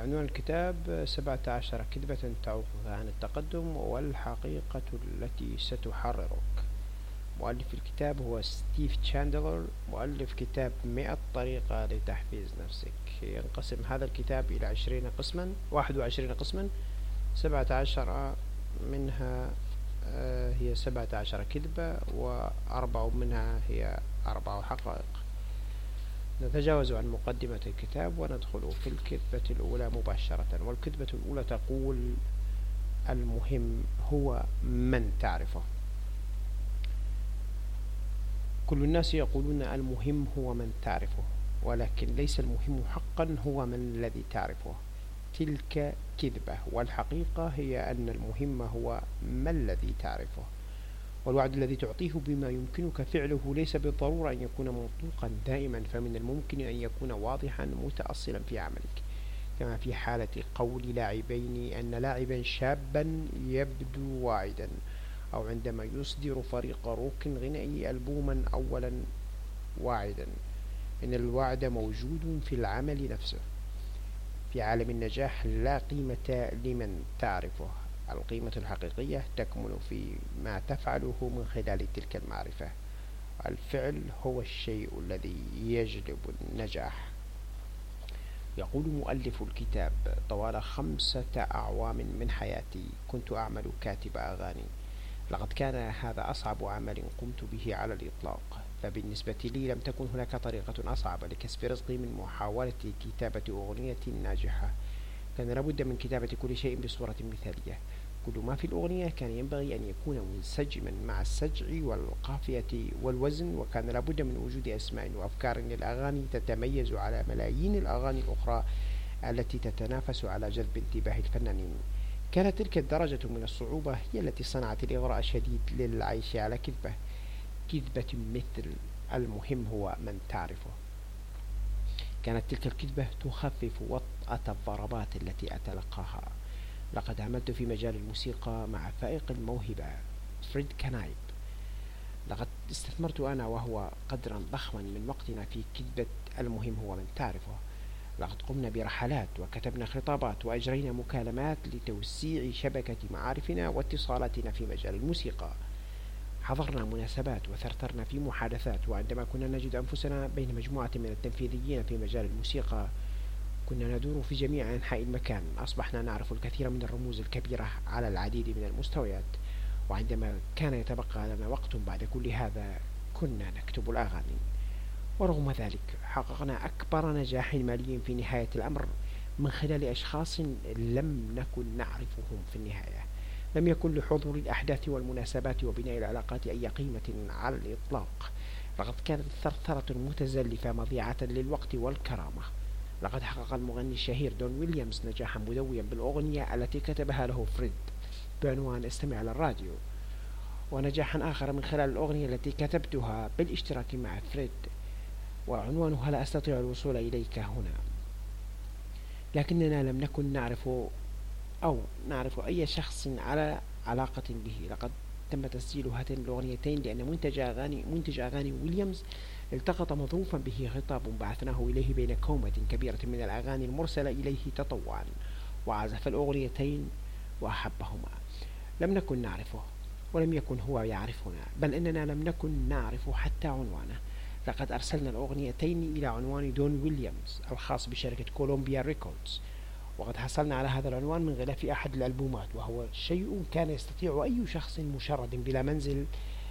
عنوان الكتاب 17 كذبة تعوقك عن التقدم والحقيقة التي ستحررك. مؤلف الكتاب هو ستيف تشاندلر، مؤلف كتاب 100 طريقة لتحفيز نفسك. ينقسم هذا الكتاب إلى 21 قسما، 17 منها هي 17 كذبة، و4 منها هي 4 حقائق. نتجاوز عن مقدمة الكتاب وندخل في الكذبة الأولى مباشرة. والكذبة الأولى تقول: المهم هو من تعرفه. كل الناس يقولون المهم هو من تعرفه، ولكن ليس المهم حقا هو من الذي تعرفه. تلك كذبة، والحقيقة هي أن المهم هو ما الذي تعرفه. والوعد الذي تعطيه بما يمكنك فعله ليس بالضرورة أن يكون منطوقا دائما، فمن الممكن أن يكون واضحا متأصلا في عملك، كما في حالة قول لاعبين أن لاعبا شابا يبدو واعدا، أو عندما يصدر فريق روك غنائي ألبوما أولا واعدا. إن الوعد موجود في العمل نفسه. في عالم النجاح لا قيمة لمن تعرفه، القيمة الحقيقية تكمن في ما تفعله من خلال تلك المعرفة. الفعل هو الشيء الذي يجلب النجاح. يقول مؤلف الكتاب: طوال 5 أعوام من حياتي كنت أعمل كاتب أغاني. لقد كان هذا أصعب عمل قمت به على الإطلاق، فبالنسبة لي لم تكن هناك طريقة أصعب لكسب رزقي من محاولة كتابة أغنية ناجحة. كان لابد من كتابة كل شيء بصورة مثالية. كل ما في الأغنية كان ينبغي أن يكون منسجما مع السجع والقافية والوزن، وكان لابد من وجود أسماء وأفكار للأغاني تتميز على ملايين الأغاني الأخرى التي تتنافس على جذب انتباه الفنانين. كانت تلك الدرجة من الصعوبة هي التي صنعت الإغراء الشديد للعيش على كذبة مثل المهم هو من تعرفه. كانت تلك الكذبة تخفف وطأة الضربات التي أتلقاها. لقد عملت في مجال الموسيقى مع فائق الموهبة فريد كنايب. لقد استثمرت أنا وهو قدرا ضخما من وقتنا في كذبة المهم هو من تعرفه. لقد قمنا برحلات وكتبنا خطابات وأجرينا مكالمات لتوسيع شبكة معارفنا واتصالاتنا في مجال الموسيقى. حضرنا مناسبات وثرثرنا في محادثات، وعندما كنا نجد أنفسنا بين مجموعة من التنفيذيين في مجال الموسيقى كنا ندور في جميع أنحاء المكان. أصبحنا نعرف الكثير من الرموز الكبيرة على العديد من المستويات، وعندما كان يتبقى لنا وقت بعد كل هذا كنا نكتب الأغاني. ورغم ذلك حققنا أكبر نجاح مالي في نهاية الأمر من خلال أشخاص لم نكن نعرفهم في النهاية. لم يكن لحضور الأحداث والمناسبات وبناء العلاقات أي قيمة على الإطلاق. لقد كانت الثرثرة متزلفة مضيعة للوقت والكرامة. لقد حقق المغني الشهير دون ويليامز نجاحا مدويا بالأغنية التي كتبها له فريد بعنوان "استمع للراديو"، ونجاحا آخر من خلال الأغنية التي كتبتها بالاشتراك مع فريد وعنوانها "لا أستطيع الوصول إليك هنا". لكننا لم نكن نعرف أي شخص على علاقة به. لقد تم تسجيل هاتين الأغنيتين لأن منتج أغاني ويليامز التقط مظروفا به خطاب بعثناه إليه بين كومة كبيرة من الأغاني المرسلة إليه تطوعا، وعزف الأغنيتين وأحبهما. لم نكن نعرفه ولم يكن هو يعرفنا، بل إننا لم نكن نعرف حتى عنوانه. لقد أرسلنا الأغنيتين إلى عنوان دون ويليامز الخاص بشركة كولومبيا ريكوردز، وقد حصلنا على هذا العنوان من غلاف أحد الألبومات، وهو شيء كان يستطيع أي شخص مشرد بلا منزل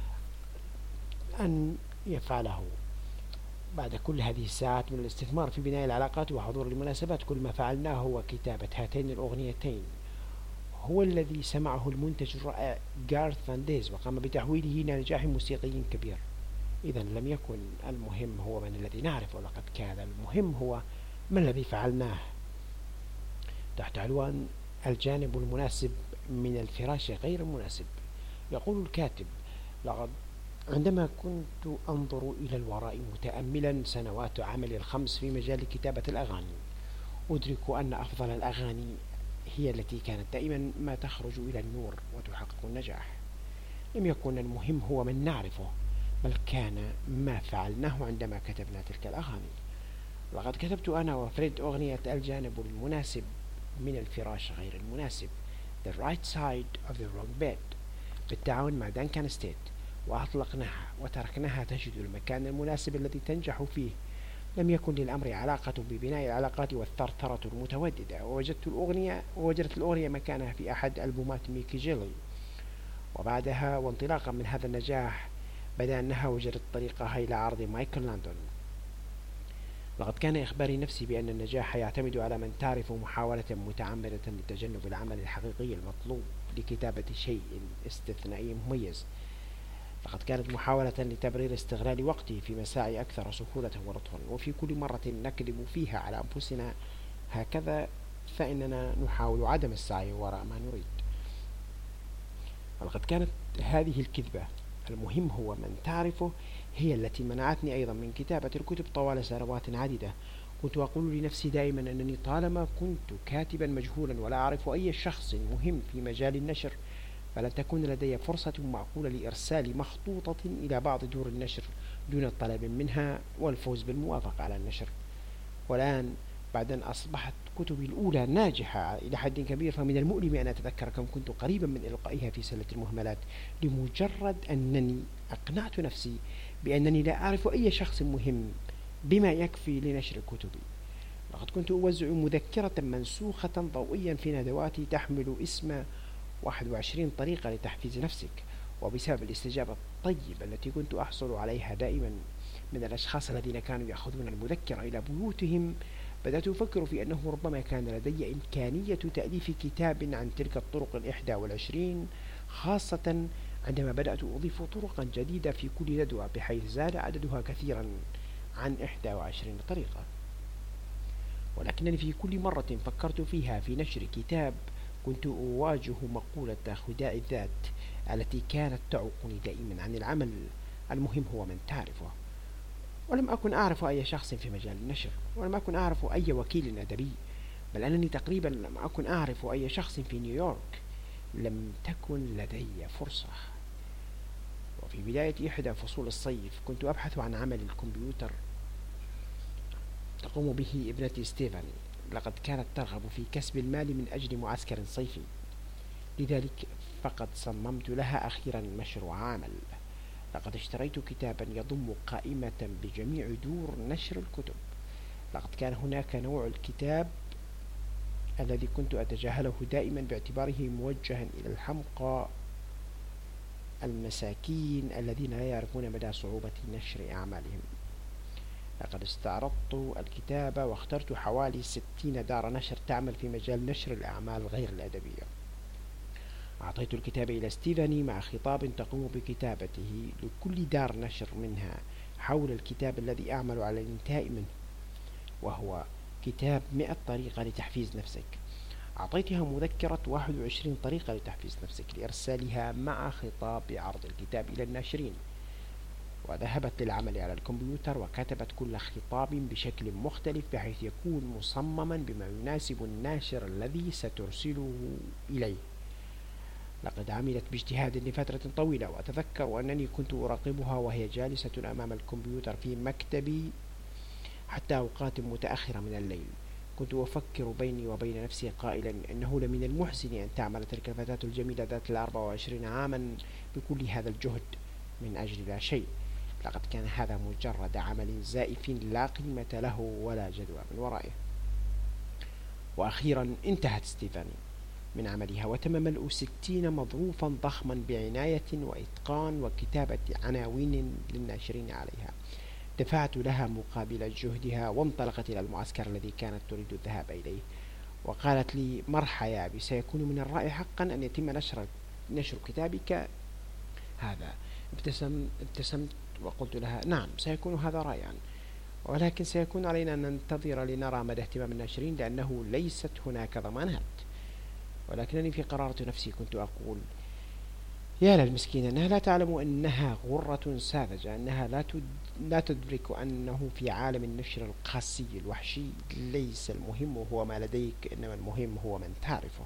أن يفعله. بعد كل هذه الساعات من الاستثمار في بناء العلاقات وحضور المناسبات، كل ما فعلناه هو كتابة هاتين الأغنيتين. هو الذي سمعه المنتج الرائع غارث فان ديز وقام بتحويله إلى نجاح موسيقي كبير. إذا لم يكن المهم هو من الذي نعرفه، لقد كان المهم هو ما الذي فعلناه. تحت عنوان "الجانب المناسب من الفراش غير المناسب". يقول الكاتب: لقد عندما كنت أنظر إلى الوراء متأملا سنوات عملي ال5 في مجال كتابة الأغاني، أدرك أن أفضل الأغاني هي التي كانت دائما ما تخرج إلى النور وتحقق النجاح. لم يكن المهم هو من نعرفه، بل كان ما فعلناه عندما كتبنا تلك الأغاني. لقد كتبت أنا وفريد أغنية "الجانب المناسب" من الفراش غير المناسب The right side of the wrong bed بالتعاون مع دانكان ستيت، وأطلقناها وتركناها تجد المكان المناسب الذي تنجح فيه. لم يكن للأمر علاقة ببناء العلاقات والثرثرة المتوددة، ووجدت الأغنية مكانها في أحد ألبومات ميكي جيلي. وبعدها وانطلاقا من هذا النجاح بدأ أنها وجدت طريقها إلى عرض مايكل لاندون. لقد كان إخباري نفسي بأن النجاح يعتمد على من تعرف محاولة متعمدة لتجنب العمل الحقيقي المطلوب لكتابة شيء استثنائي مميز. لقد كانت محاولة لتبرير استغلال وقتي في مساعي أكثر سهولة ولطفا، وفي كل مرة نكذب فيها على أنفسنا هكذا فإننا نحاول عدم السعي وراء ما نريد. ولقد كانت هذه الكذبة المهم هو من تعرفه هي التي منعتني أيضا من كتابة الكتب طوال سنوات عديدة. كنت أقول لنفسي دائما أنني طالما كنت كاتبا مجهولا ولا أعرف أي شخص مهم في مجال النشر فلن تكون لدي فرصة معقولة لإرسال مخطوطة إلى بعض دور النشر دون الطلب منها والفوز بالموافقة على النشر. والآن بعد أن أصبحت كتبي الأولى ناجحة إلى حد كبير فمن المؤلم أن أتذكر كم كنت قريبا من إلقائها في سلة المهملات لمجرد أنني أقنعت نفسي بأنني لا أعرف أي شخص مهم بما يكفي لنشر كتبي. لقد كنت أوزع مذكرة منسوخة ضوئيا في ندواتي تحمل اسم 21 طريقة لتحفيز نفسك، وبسبب الاستجابة الطيبة التي كنت أحصل عليها دائما من الأشخاص الذين كانوا يأخذون المذكرة إلى بيوتهم بدأت أفكر في أنه ربما كان لدي إمكانية تأليف كتاب عن تلك الطرق 21، خاصة عندما بدأت أضيف طرقا جديدة في كل ندوة بحيث زاد عددها كثيرا عن 21 طريقة. ولكنني في كل مرة فكرت فيها في نشر كتاب كنت أواجه مقولة خداع الذات التي كانت تعوقني دائما عن العمل المهم هو من تعرفه. ولم أكن أعرف أي شخص في مجال النشر، ولم أكن أعرف أي وكيل أدبي، بل أنني تقريبا لم أكن أعرف أي شخص في نيويورك. لم تكن لدي فرصة. وفي بداية إحدى فصول الصيف كنت أبحث عن عمل الكمبيوتر تقوم به ابنتي ستيفاني. لقد كانت ترغب في كسب المال من أجل معسكر صيفي، لذلك فقد صممت لها أخيرا مشروع عمل. لقد اشتريت كتابا يضم قائمة بجميع دور نشر الكتب. لقد كان هناك نوع الكتاب الذي كنت أتجاهله دائما باعتباره موجها إلى الحمقى المساكين الذين لا يعرفون مدى صعوبة نشر أعمالهم. لقد استعرضت الكتاب واخترت حوالي 60 دار نشر تعمل في مجال نشر الأعمال غير الأدبية. أعطيت الكتاب إلى ستيفاني مع خطاب تقوم بكتابته لكل دار نشر منها حول الكتاب الذي أعمل على الانتهاء منه، وهو كتاب 100 طريقة لتحفيز نفسك. أعطيتها مذكرة 21 طريقة لتحفيز نفسك لإرسالها مع خطاب عرض الكتاب إلى الناشرين، وذهبت للعمل على الكمبيوتر وكتبت كل خطاب بشكل مختلف بحيث يكون مصمما بما يناسب الناشر الذي سترسله إليه. لقد عملت باجتهاد لفترة طويلة، وأتذكر أنني كنت أراقبها وهي جالسة أمام الكمبيوتر في مكتبي حتى أوقات متأخرة من الليل. كنت أفكر بيني وبين نفسي قائلا إنه لمن المحسن أن تعمل تلك الفتاة الجميلة ذات 24 عاما بكل هذا الجهد من أجل لا شيء. لقد كان هذا مجرد عمل زائف لا قيمة له ولا جدوى من ورائه. وأخيرا انتهت ستيفاني من عملها وتم ملء 60 مظروفا ضخما بعناية وإتقان وكتابة عناوين للناشرين عليها. دفعت لها مقابل جهدها وانطلقت إلى المعسكر الذي كانت تريد الذهاب إليه، وقالت لي: مرحبا يا أبي، سيكون من الرائع حقا أن يتم نشر كتابك هذا. ابتسمت وقلت لها: نعم، سيكون هذا رائعا، ولكن سيكون علينا أن ننتظر لنرى مدى اهتمام الناشرين لأنه ليست هناك ضمانات. ولكنني في قرارة نفسي كنت أقول: يا للمسكينة، أنها لا تعلم أنها غرة ساذجة، أنها لا تدرك أنه في عالم النشر القاسي الوحشي ليس المهم هو ما لديك، إنما المهم هو من تعرفه.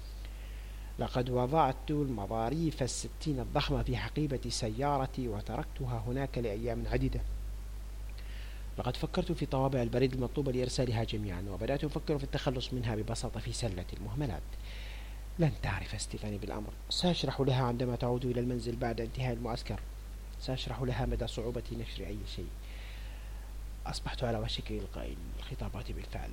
لقد وضعت المظاريف 60 الضخمة في حقيبة سيارتي وتركتها هناك لأيام عديدة. لقد فكرت في طوابع البريد المطلوبة لإرسالها جميعا، وبدأت أفكر في التخلص منها ببساطة في سلة المهملات. لن تعرف ستيفاني بالأمر. سأشرح لها عندما تعود إلى المنزل بعد انتهاء المعسكر. سأشرح لها مدى صعوبة نشر أي شيء. أصبحت على وشك إلقاء الخطابات بالفعل.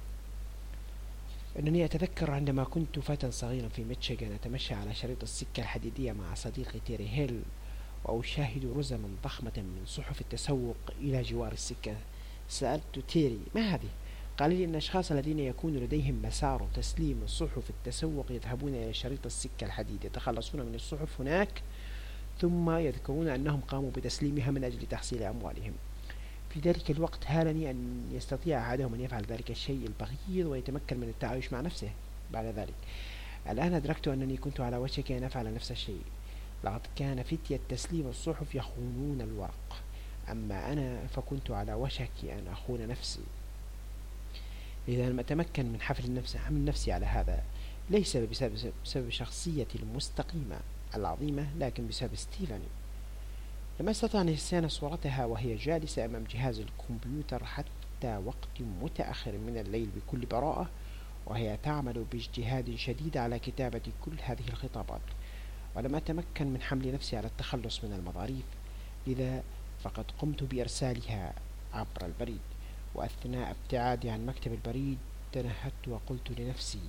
أنني أتذكر عندما كنت فتى صغيرا في ميتشيغان أتمشى على شريط السكة الحديدية مع صديقي تيري هيل، وأشاهد رزما ضخمة من صحف التسوق إلى جوار السكة. سألت تيري: ما هذه؟ قال لي أن الأشخاص الذين يكون لديهم مسار تسليم صحف التسوق يذهبون إلى شريط السكة الحديد، يتخلصون من الصحف هناك، ثم يذكرون أنهم قاموا بتسليمها من أجل تحصيل أموالهم. في ذلك الوقت هالني أن يستطيع أحدهم أن يفعل ذلك الشيء البغيض ويتمكن من التعايش مع نفسه بعد ذلك. الآن أدركت أنني كنت على وشك أن أفعل نفس الشيء. لقد كان فتية تسليم الصحف يخونون الورق، أما أنا فكنت على وشك أن أخون نفسي. إذا لم أتمكن من حمل نفسي على هذا، ليس بسبب شخصيتي المستقيمة العظيمة، لكن بسبب ستيفاني. لم أستطع نسيان صورتها وهي جالسة أمام جهاز الكمبيوتر حتى وقت متأخر من الليل بكل براءة، وهي تعمل باجتهاد شديد على كتابة كل هذه الخطابات. ولم أتمكن من حمل نفسي على التخلص من المظاريف، لذا فقد قمت بإرسالها عبر البريد. وأثناء ابتعادي عن مكتب البريد تنهدت وقلت لنفسي: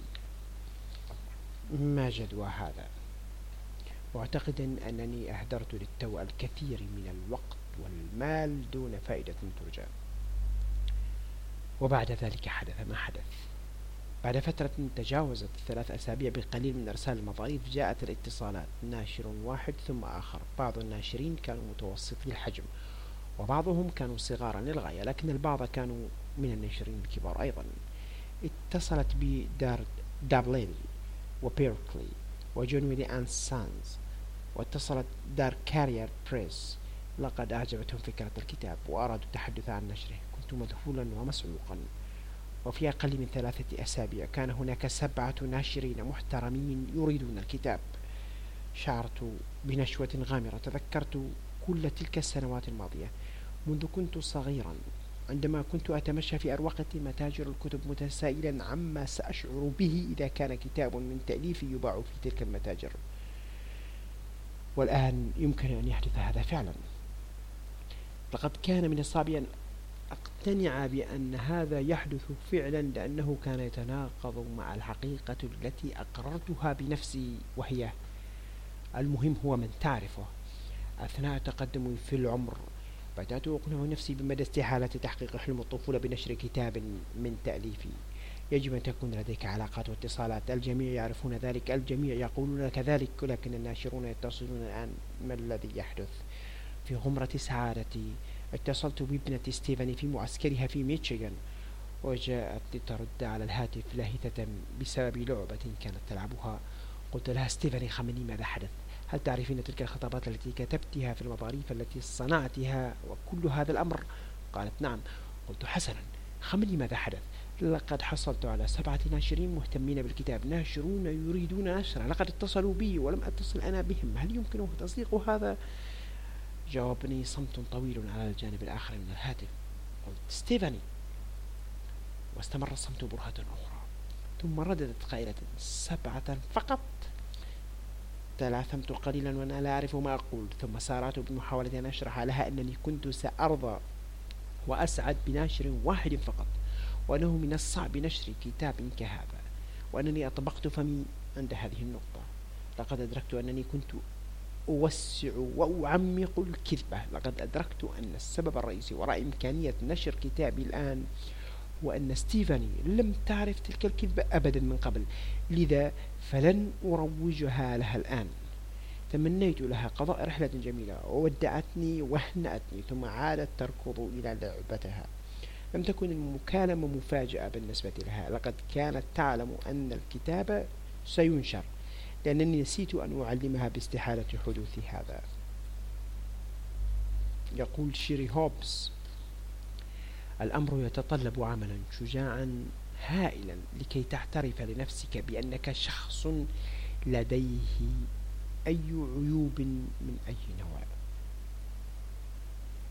ما جدوى هذا؟ معتقدا أنني أهدرت للتو الكثير من الوقت والمال دون فائدة ترجى. وبعد ذلك حدث ما حدث. بعد فترة تجاوزت 3 أسابيع بقليل من إرسال المظاريف، جاءت الاتصالات، ناشر واحد ثم آخر. بعض الناشرين كانوا متوسطي الحجم، وبعضهم كانوا صغارا للغاية، لكن البعض كانوا من الناشرين الكبار أيضا. اتصلت بي دابليل وبيركلي وجون ويلي أند سانز، واتصلت دار كارير بريس. لقد أعجبتهم فكرة الكتاب وأرادوا التحدث عن نشره. كنت مذهولا ومسعوقا. وفي أقل من 3 أسابيع كان هناك 7 ناشرين محترمين يريدون الكتاب. شعرت بنشوة غامرة. تذكرت كل تلك السنوات الماضية منذ كنت صغيرا، عندما كنت أتمشى في أروقة متاجر الكتب متسائلا عما سأشعر به إذا كان كتاب من تأليفي يباع في تلك المتاجر. والآن يمكن أن يحدث هذا فعلا. لقد كان من الصعب أن أقتنع بأن هذا يحدث فعلا، لأنه كان يتناقض مع الحقيقة التي أقررتها بنفسي، وهي: المهم هو من تعرفه. أثناء تقدمي في العمر بدأت أقنع نفسي بمدى استحالة تحقيق حلم الطفولة بنشر كتاب من تأليفي. يجب أن تكون لديك علاقات واتصالات. الجميع يعرفون ذلك، الجميع يقولون كذلك، ولكن الناشرون يتصلون الآن. ما الذي يحدث؟ في غمرة سعادتي اتصلت بابنة ستيفاني في معسكرها في ميتشيغان، وجاءت لترد على الهاتف لاهثة بسبب لعبة كانت تلعبها. قلت لها: ستيفاني، خمني ماذا حدث؟ هل تعرفين تلك الخطابات التي كتبتها في المظاريف التي صنعتها وكل هذا الأمر؟ قالت: نعم. قلت: حسنا، خمني ماذا حدث؟ لقد حصلت على 7 ناشرين مهتمين بالكتاب، ناشرون يريدون نشره. لقد اتصلوا بي ولم أتصل أنا بهم. هل يمكنه تصديق هذا؟ جاوبني صمت طويل على الجانب الآخر من الهاتف. قلت: ستيفاني. واستمر الصمت برهة أخرى، ثم رددت قائلة: 7 فقط. تلثمت قليلا وأنا لا أعرف ما أقول، ثم سارعت بمحاولة أن أشرح لها أنني كنت سأرضى وأسعد بناشر واحد فقط، وأنه من الصعب نشر كتاب كهذا، وأنني أطبقت فمي عند هذه النقطة. لقد أدركت أنني كنت أوسع وأعمق الكذبة. لقد أدركت أن السبب الرئيسي وراء إمكانية نشر كتابي الآن هو أن ستيفاني لم تعرف تلك الكذبة أبدا من قبل، لذا فلن أروجها لها الآن. تمنيت لها قضاء رحلة جميلة، وودعتني وهنأتني، ثم عادت تركض إلى لعبتها. لم تكن المكالمة مفاجأة بالنسبة لها. لقد كانت تعلم أن الكتاب سينشر، لأنني نسيت أن أعلمها باستحالة حدوث هذا. يقول شيري هوبز: الأمر يتطلب عملا شجاعا هائلا لكي تعترف لنفسك بأنك شخص لديه أي عيوب من أي نوع.